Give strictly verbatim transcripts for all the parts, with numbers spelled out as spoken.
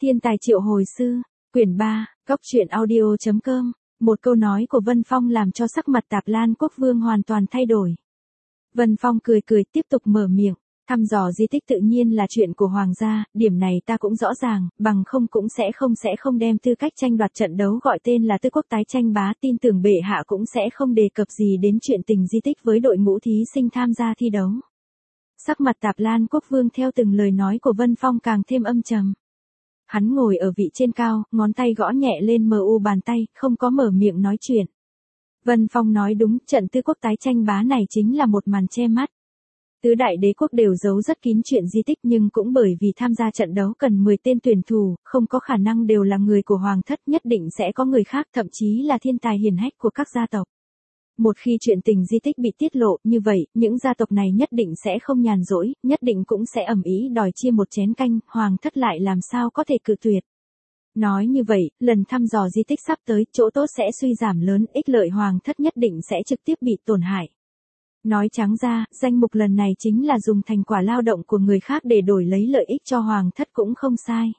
Thiên tài triệu hồi sư, quyển ba, góc truyện audio chấm com. Một câu nói của Vân Phong làm cho sắc mặt Tạp Lan Quốc Vương hoàn toàn thay đổi. Vân Phong cười cười tiếp tục mở miệng, thăm dò di tích tự nhiên là chuyện của hoàng gia, điểm này ta cũng rõ ràng, bằng không cũng sẽ không sẽ không đem tư cách tranh đoạt trận đấu gọi tên là Tứ Quốc tái tranh bá, tin tưởng bệ hạ cũng sẽ không đề cập gì đến chuyện tình di tích với đội ngũ thí sinh tham gia thi đấu. Sắc mặt Tạp Lan Quốc Vương theo từng lời nói của Vân Phong càng thêm âm trầm. Hắn ngồi ở vị trên cao, ngón tay gõ nhẹ lên mờ u bàn tay, không có mở miệng nói chuyện. Vân Phong nói đúng, trận Tứ Quốc tái tranh bá này chính là một màn che mắt. Tứ đại đế quốc đều giấu rất kín chuyện di tích, nhưng cũng bởi vì tham gia trận đấu cần mười tên tuyển thủ, không có khả năng đều là người của hoàng thất, nhất định sẽ có người khác, thậm chí là thiên tài hiển hách của các gia tộc. Một khi chuyện tình di tích bị tiết lộ, như vậy, những gia tộc này nhất định sẽ không nhàn rỗi, nhất định cũng sẽ ầm ĩ đòi chia một chén canh, hoàng thất lại làm sao có thể cự tuyệt. Nói như vậy, lần thăm dò di tích sắp tới, chỗ tốt sẽ suy giảm lớn, ích lợi hoàng thất nhất định sẽ trực tiếp bị tổn hại. Nói trắng ra, danh mục lần này chính là dùng thành quả lao động của người khác để đổi lấy lợi ích cho hoàng thất cũng không sai.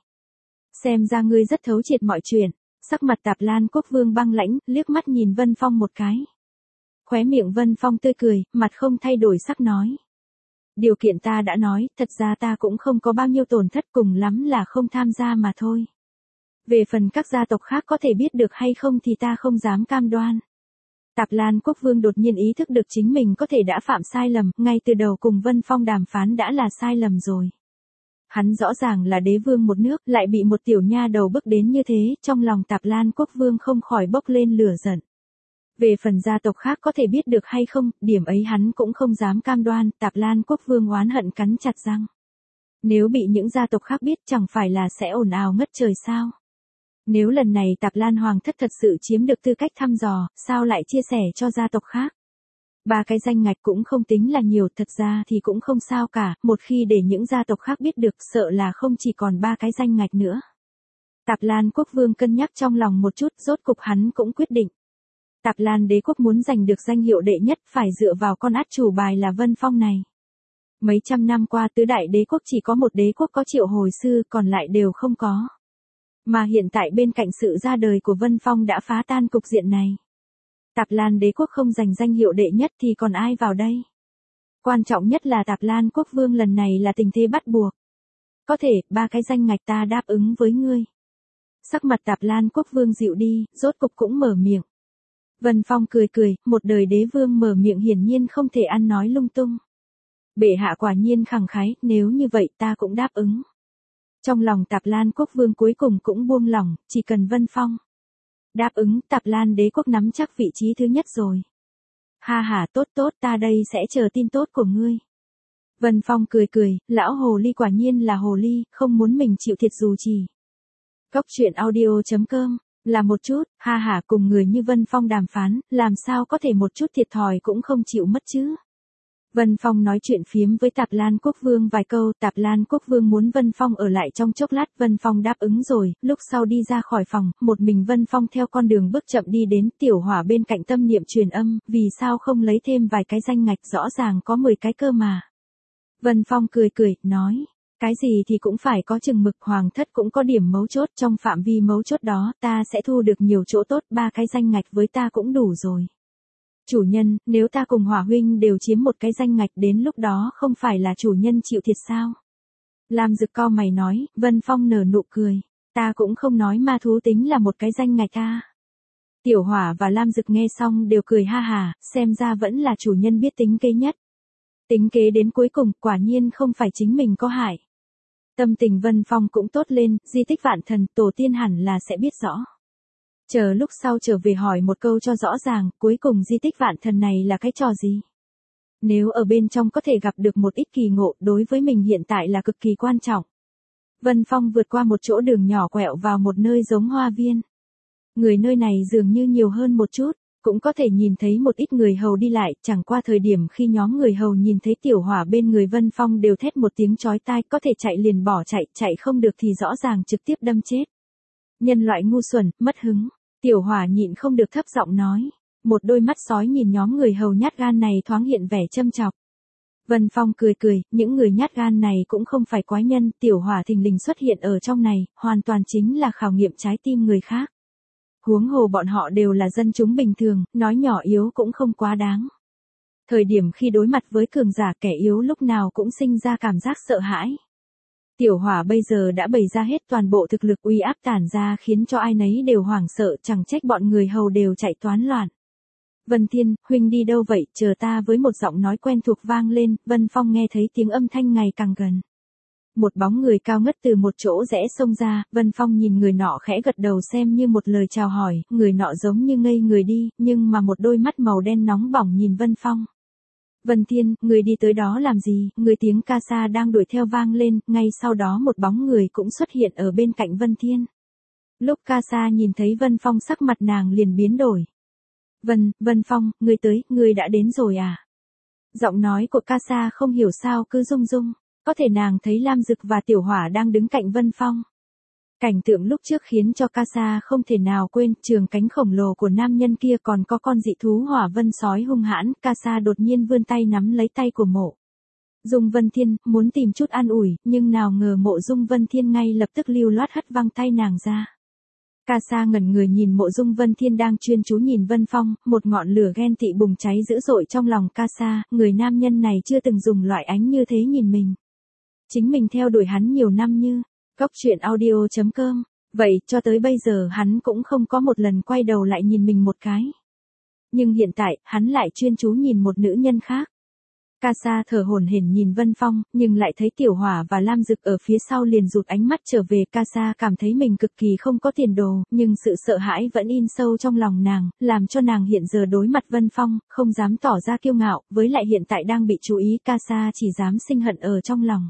Xem ra ngươi rất thấu triệt mọi chuyện. Sắc mặt Tạp Lan Quốc Vương băng lãnh, liếc mắt nhìn Vân Phong một cái. Khóe miệng Vân Phong tươi cười, mặt không thay đổi sắc nói. Điều kiện ta đã nói, thật ra ta cũng không có bao nhiêu tổn thất, cùng lắm là không tham gia mà thôi. Về phần các gia tộc khác có thể biết được hay không thì ta không dám cam đoan. Tạp Lan Quốc Vương đột nhiên ý thức được chính mình có thể đã phạm sai lầm, ngay từ đầu cùng Vân Phong đàm phán đã là sai lầm rồi. Hắn rõ ràng là đế vương một nước, lại bị một tiểu nha đầu bức đến như thế, trong lòng Tạp Lan Quốc Vương không khỏi bốc lên lửa giận. Về phần gia tộc khác có thể biết được hay không, điểm ấy hắn cũng không dám cam đoan, Tạp Lan Quốc Vương oán hận cắn chặt răng. Nếu bị những gia tộc khác biết chẳng phải là sẽ ồn ào ngất trời sao? Nếu lần này Tạp Lan Hoàng thất thật sự chiếm được tư cách thăm dò, sao lại chia sẻ cho gia tộc khác? Ba cái danh ngạch cũng không tính là nhiều, thật ra thì cũng không sao cả, một khi để những gia tộc khác biết được sợ là không chỉ còn ba cái danh ngạch nữa. Tạp Lan Quốc Vương cân nhắc trong lòng một chút, rốt cục hắn cũng quyết định. Tạp Lan đế quốc muốn giành được danh hiệu đệ nhất phải dựa vào con át chủ bài là Vân Phong này. Mấy trăm năm qua tứ đại đế quốc chỉ có một đế quốc có triệu hồi sư, còn lại đều không có. Mà hiện tại bên cạnh sự ra đời của Vân Phong đã phá tan cục diện này. Tạp Lan đế quốc không giành danh hiệu đệ nhất thì còn ai vào đây? Quan trọng nhất là Tạp Lan Quốc Vương lần này là tình thế bắt buộc. Có thể, ba cái danh ngạch ta đáp ứng với ngươi. Sắc mặt Tạp Lan Quốc Vương dịu đi, rốt cục cũng mở miệng. Vân Phong cười cười, một đời đế vương mở miệng hiển nhiên không thể ăn nói lung tung. Bệ hạ quả nhiên khẳng khái, nếu như vậy ta cũng đáp ứng. Trong lòng Tạp Lan Quốc Vương cuối cùng cũng buông lỏng, chỉ cần Vân Phong đáp ứng, Tạp Lan đế quốc nắm chắc vị trí thứ nhất rồi. Ha ha, tốt tốt, ta đây sẽ chờ tin tốt của ngươi. Vân Phong cười cười, lão hồ ly quả nhiên là hồ ly, không muốn mình chịu thiệt dù chỉ. Góc truyện audio chấm com, là một chút, ha ha, cùng người như Vân Phong đàm phán, làm sao có thể một chút thiệt thòi cũng không chịu mất chứ. Vân Phong nói chuyện phiếm với Tạp Lan Quốc Vương vài câu, Tạp Lan Quốc Vương muốn Vân Phong ở lại trong chốc lát, Vân Phong đáp ứng rồi, lúc sau đi ra khỏi phòng, một mình Vân Phong theo con đường bước chậm đi đến, Tiểu Hỏa bên cạnh tâm niệm truyền âm, vì sao không lấy thêm vài cái danh ngạch, rõ ràng có mười cái cơ mà. Vân Phong cười cười, nói, cái gì thì cũng phải có chừng mực, hoàng thất cũng có điểm mấu chốt, trong phạm vi mấu chốt đó, ta sẽ thu được nhiều chỗ tốt, ba cái danh ngạch với ta cũng đủ rồi. Chủ nhân, nếu ta cùng Hỏa huynh đều chiếm một cái danh ngạch đến lúc đó không phải là chủ nhân chịu thiệt sao? Lam Dực cau mày nói, Vân Phong nở nụ cười, ta cũng không nói ma thú tính là một cái danh ngạch ta. Tiểu Hỏa và Lam Dực nghe xong đều cười ha hà, xem ra vẫn là chủ nhân biết tính kế nhất. Tính kế đến cuối cùng, quả nhiên không phải chính mình có hại. Tâm tình Vân Phong cũng tốt lên, di tích Vạn Thần, tổ tiên hẳn là sẽ biết rõ. Chờ lúc sau trở về hỏi một câu cho rõ ràng, cuối cùng di tích Vạn Thần này là cái trò gì? Nếu ở bên trong có thể gặp được một ít kỳ ngộ, đối với mình hiện tại là cực kỳ quan trọng. Vân Phong vượt qua một chỗ đường nhỏ quẹo vào một nơi giống hoa viên. Người nơi này dường như nhiều hơn một chút, cũng có thể nhìn thấy một ít người hầu đi lại, chẳng qua thời điểm khi nhóm người hầu nhìn thấy Tiểu Hỏa bên người Vân Phong đều thét một tiếng chói tai, có thể chạy liền bỏ chạy, chạy không được thì rõ ràng trực tiếp đâm chết. Nhân loại ngu xuẩn, mất hứng. Tiểu Hỏa nhịn không được thấp giọng nói. Một đôi mắt sói nhìn nhóm người hầu nhát gan này thoáng hiện vẻ châm chọc. Vân Phong cười cười, những người nhát gan này cũng không phải quái nhân, tiểu hỏa thình lình xuất hiện ở trong này, hoàn toàn chính là khảo nghiệm trái tim người khác. Huống hồ bọn họ đều là dân chúng bình thường, nói nhỏ yếu cũng không quá đáng. Thời điểm khi đối mặt với cường giả, kẻ yếu lúc nào cũng sinh ra cảm giác sợ hãi. Tiểu hỏa bây giờ đã bày ra hết toàn bộ thực lực uy áp tản ra khiến cho ai nấy đều hoảng sợ, chẳng trách bọn người hầu đều chạy toán loạn. Vân Thiên, huynh đi đâu vậy, chờ ta, với một giọng nói quen thuộc vang lên. Vân Phong nghe thấy tiếng âm thanh ngày càng gần. Một bóng người cao ngất từ một chỗ rẽ xông ra, Vân Phong nhìn người nọ khẽ gật đầu xem như một lời chào hỏi, người nọ giống như ngây người đi, nhưng mà một đôi mắt màu đen nóng bỏng nhìn Vân Phong. Vân Thiên, người đi tới đó làm gì? Người tiếng ca sa đang đuổi theo vang lên, ngay sau đó một bóng người cũng xuất hiện ở bên cạnh Vân Thiên. Lúc ca sa nhìn thấy Vân Phong sắc mặt nàng liền biến đổi. Vân, Vân Phong, ngươi tới, ngươi đã đến rồi à? Giọng nói của ca sa không hiểu sao cứ rung rung, có thể nàng thấy Lam Dực và Tiểu Hỏa đang đứng cạnh Vân Phong. Cảnh tượng lúc trước khiến cho ca sa không thể nào quên, trường cánh khổng lồ của nam nhân kia còn có con dị thú hỏa vân sói hung hãn, ca sa đột nhiên vươn tay nắm lấy tay của Mộ Dung Vân Thiên, muốn tìm chút an ủi, nhưng nào ngờ Mộ Dung Vân Thiên ngay lập tức lưu loát hất văng tay nàng ra. Ca sa ngẩn người nhìn Mộ Dung Vân Thiên đang chuyên chú nhìn Vân Phong, một ngọn lửa ghen tị bùng cháy dữ dội trong lòng ca sa, người nam nhân này chưa từng dùng loại ánh như thế nhìn mình. Chính mình theo đuổi hắn nhiều năm như, Cốc Truyện Audio chấm com, vậy cho tới bây giờ hắn cũng không có một lần quay đầu lại nhìn mình một cái. Nhưng hiện tại, hắn lại chuyên chú nhìn một nữ nhân khác. Ca sa thở hổn hển nhìn Vân Phong, nhưng lại thấy Tiểu Hỏa và Lam Dực ở phía sau liền rụt ánh mắt trở về. Ca sa cảm thấy mình cực kỳ không có tiền đồ, nhưng sự sợ hãi vẫn in sâu trong lòng nàng, làm cho nàng hiện giờ đối mặt Vân Phong, không dám tỏ ra kiêu ngạo, với lại hiện tại đang bị chú ý, ca sa chỉ dám sinh hận ở trong lòng.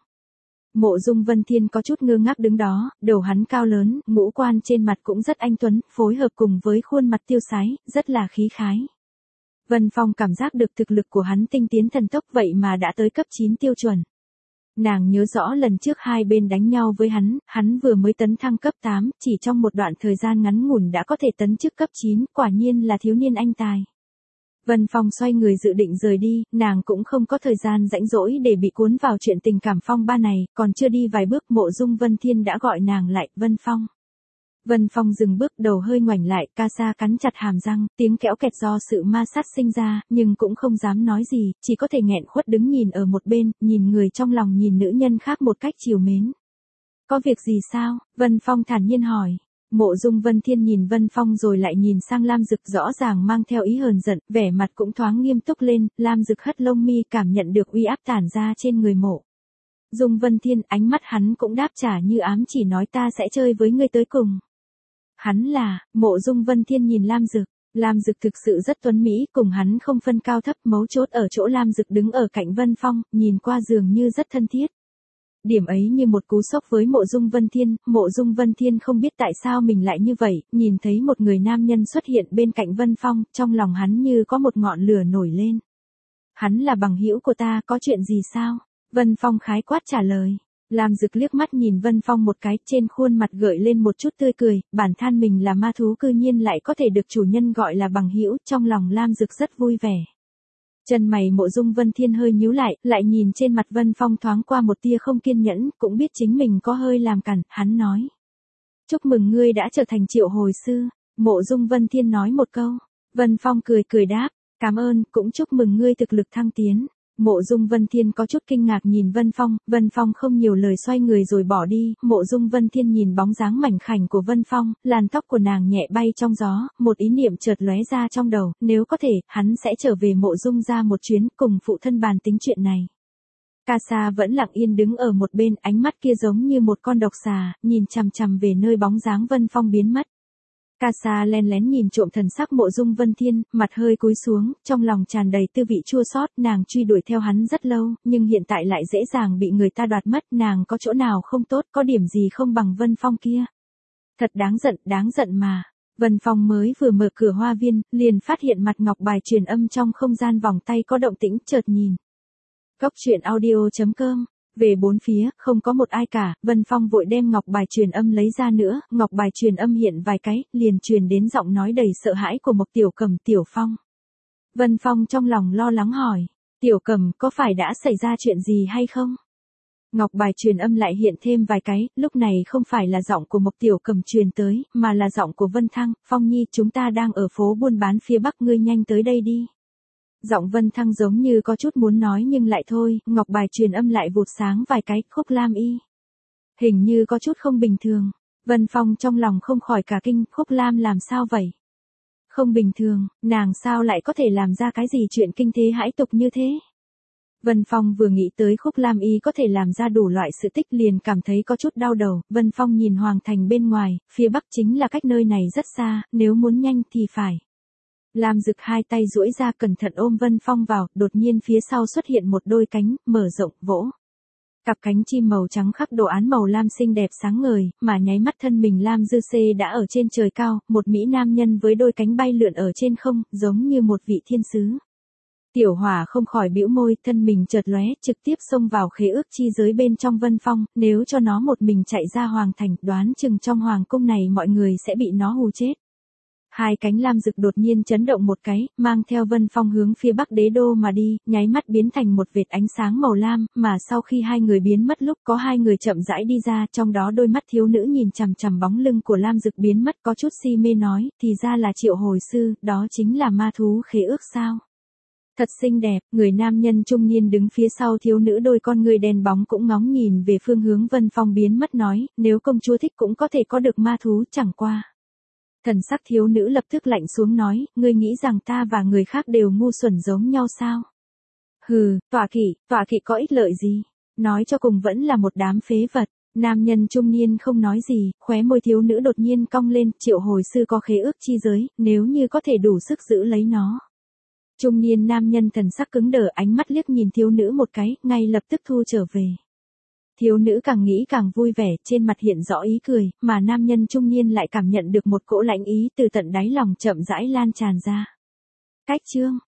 Mộ Dung Vân Thiên có chút ngơ ngác đứng đó, đầu hắn cao lớn, ngũ quan trên mặt cũng rất anh tuấn, phối hợp cùng với khuôn mặt tiêu sái, rất là khí khái. Vân Phong cảm giác được thực lực của hắn tinh tiến thần tốc, vậy mà đã tới cấp chín tiêu chuẩn. Nàng nhớ rõ lần trước hai bên đánh nhau với hắn, hắn vừa mới tấn thăng cấp tám, chỉ trong một đoạn thời gian ngắn ngủn đã có thể tấn chức cấp chín, quả nhiên là thiếu niên anh tài. Vân Phong xoay người dự định rời đi, nàng cũng không có thời gian rãnh rỗi để bị cuốn vào chuyện tình cảm phong ba này, còn chưa đi vài bước Mộ Dung Vân Thiên đã gọi nàng lại, Vân Phong. Vân Phong dừng bước, đầu hơi ngoảnh lại, ca sa cắn chặt hàm răng, tiếng kéo kẹt do sự ma sát sinh ra, nhưng cũng không dám nói gì, chỉ có thể nghẹn khuất đứng nhìn ở một bên, nhìn người trong lòng nhìn nữ nhân khác một cách trìu mến. Có việc gì sao? Vân Phong thản nhiên hỏi. Mộ Dung Vân Thiên nhìn Vân Phong rồi lại nhìn sang Lam Dực, rõ ràng mang theo ý hờn giận, vẻ mặt cũng thoáng nghiêm túc lên. Lam Dực hất lông mi cảm nhận được uy áp tản ra trên người Mộ Dung Vân Thiên, ánh mắt hắn cũng đáp trả như ám chỉ nói ta sẽ chơi với ngươi tới cùng. Hắn là, Mộ Dung Vân Thiên nhìn Lam Dực, Lam Dực thực sự rất tuấn mỹ, cùng hắn không phân cao thấp, mấu chốt ở chỗ Lam Dực đứng ở cạnh Vân Phong, nhìn qua dường như rất thân thiết. Điểm ấy như một cú sốc với Mộ Dung Vân Thiên, Mộ Dung Vân Thiên không biết tại sao mình lại như vậy, nhìn thấy một người nam nhân xuất hiện bên cạnh Vân Phong, trong lòng hắn như có một ngọn lửa nổi lên. Hắn là bằng hữu của ta, có chuyện gì sao? Vân Phong khái quát trả lời. Lam Dực liếc mắt nhìn Vân Phong một cái, trên khuôn mặt gợi lên một chút tươi cười, bản than mình là ma thú cư nhiên lại có thể được chủ nhân gọi là bằng hữu, trong lòng Lam Dực rất vui vẻ. Chân mày Mộ Dung Vân Thiên hơi nhíu lại, lại nhìn trên mặt Vân Phong thoáng qua một tia không kiên nhẫn, cũng biết chính mình có hơi làm cản, hắn nói. Chúc mừng ngươi đã trở thành triệu hồi sư, Mộ Dung Vân Thiên nói một câu. Vân Phong cười cười đáp, cảm ơn, cũng chúc mừng ngươi thực lực thăng tiến. Mộ Dung Vân Thiên có chút kinh ngạc nhìn Vân Phong, Vân Phong không nhiều lời xoay người rồi bỏ đi, Mộ Dung Vân Thiên nhìn bóng dáng mảnh khảnh của Vân Phong, làn tóc của nàng nhẹ bay trong gió, một ý niệm chợt lóe ra trong đầu, nếu có thể, hắn sẽ trở về Mộ Dung ra một chuyến, cùng phụ thân bàn tính chuyện này. Ca sa vẫn lặng yên đứng ở một bên, ánh mắt kia giống như một con độc xà, nhìn chằm chằm về nơi bóng dáng Vân Phong biến mất. Ca sa len lén nhìn trộm thần sắc Mộ Dung Vân Thiên, mặt hơi cúi xuống, trong lòng tràn đầy tư vị chua xót, nàng truy đuổi theo hắn rất lâu, nhưng hiện tại lại dễ dàng bị người ta đoạt mất, nàng có chỗ nào không tốt, có điểm gì không bằng Vân Phong kia. Thật đáng giận, đáng giận mà. Vân Phong mới vừa mở cửa hoa viên, liền phát hiện mặt ngọc bài truyền âm trong không gian vòng tay có động tĩnh, chợt nhìn. Cốc Truyện Audio chấm com. Về bốn phía, không có một ai cả, Vân Phong vội đem ngọc bài truyền âm lấy ra nữa, ngọc bài truyền âm hiện vài cái, liền truyền đến giọng nói đầy sợ hãi của Mộc Tiểu Cầm, Tiểu Phong. Vân Phong trong lòng lo lắng hỏi, Tiểu Cầm, có phải đã xảy ra chuyện gì hay không? Ngọc bài truyền âm lại hiện thêm vài cái, lúc này không phải là giọng của Mộc Tiểu Cầm truyền tới, mà là giọng của Vân Thăng. Phong Nhi, chúng ta đang ở phố buôn bán phía Bắc, ngươi nhanh tới đây đi. Giọng Vân Thăng giống như có chút muốn nói nhưng lại thôi, ngọc bài truyền âm lại vụt sáng vài cái, Khúc Lam Y. Hình như có chút không bình thường. Vân Phong trong lòng không khỏi cả kinh, Khúc Lam làm sao vậy? Không bình thường, nàng sao lại có thể làm ra cái gì chuyện kinh thế hãi tục như thế? Vân Phong vừa nghĩ tới Khúc Lam Y có thể làm ra đủ loại sự tích liền cảm thấy có chút đau đầu. Vân Phong nhìn Hoàng Thành bên ngoài, phía Bắc chính là cách nơi này rất xa, nếu muốn nhanh thì phải. Lam Dực hai tay duỗi ra cẩn thận ôm Vân Phong vào, đột nhiên phía sau xuất hiện một đôi cánh, mở rộng, vỗ. Cặp cánh chim màu trắng khắc đồ án màu lam xinh đẹp sáng ngời, mà nháy mắt thân mình Lam Dư Xê đã ở trên trời cao, một mỹ nam nhân với đôi cánh bay lượn ở trên không, giống như một vị thiên sứ. Tiểu Hỏa không khỏi bĩu môi, thân mình chợt lóe, trực tiếp xông vào khế ước chi giới bên trong Vân Phong, nếu cho nó một mình chạy ra Hoàng Thành, đoán chừng trong Hoàng cung này mọi người sẽ bị nó hù chết. Hai cánh lam dực đột nhiên chấn động một cái, mang theo Vân Phong hướng phía Bắc Đế đô mà đi, nháy mắt biến thành một vệt ánh sáng màu lam, mà sau khi hai người biến mất lúc có hai người chậm rãi đi ra, trong đó đôi mắt thiếu nữ nhìn chằm chằm bóng lưng của lam dực biến mất, có chút si mê nói, thì ra là Triệu Hồi Sư, đó chính là ma thú khế ước sao? Thật xinh đẹp, người nam nhân trung niên đứng phía sau thiếu nữ đôi con người đen bóng cũng ngóng nhìn về phương hướng Vân Phong biến mất nói, nếu công chúa thích cũng có thể có được ma thú, chẳng qua. Thần sắc thiếu nữ lập tức lạnh xuống nói, ngươi nghĩ rằng ta và người khác đều ngu xuẩn giống nhau sao? Hừ, tọa kỵ, tọa kỵ có ích lợi gì? Nói cho cùng vẫn là một đám phế vật. Nam nhân trung niên không nói gì, khóe môi thiếu nữ đột nhiên cong lên, Triệu Hồi Sư có khế ước chi giới, nếu như có thể đủ sức giữ lấy nó. Trung niên nam nhân thần sắc cứng đờ, ánh mắt liếc nhìn thiếu nữ một cái, ngay lập tức thu trở về. Thiếu nữ càng nghĩ càng vui vẻ, trên mặt hiện rõ ý cười, mà nam nhân trung niên lại cảm nhận được một cỗ lãnh ý từ tận đáy lòng chậm rãi lan tràn ra. Cách chương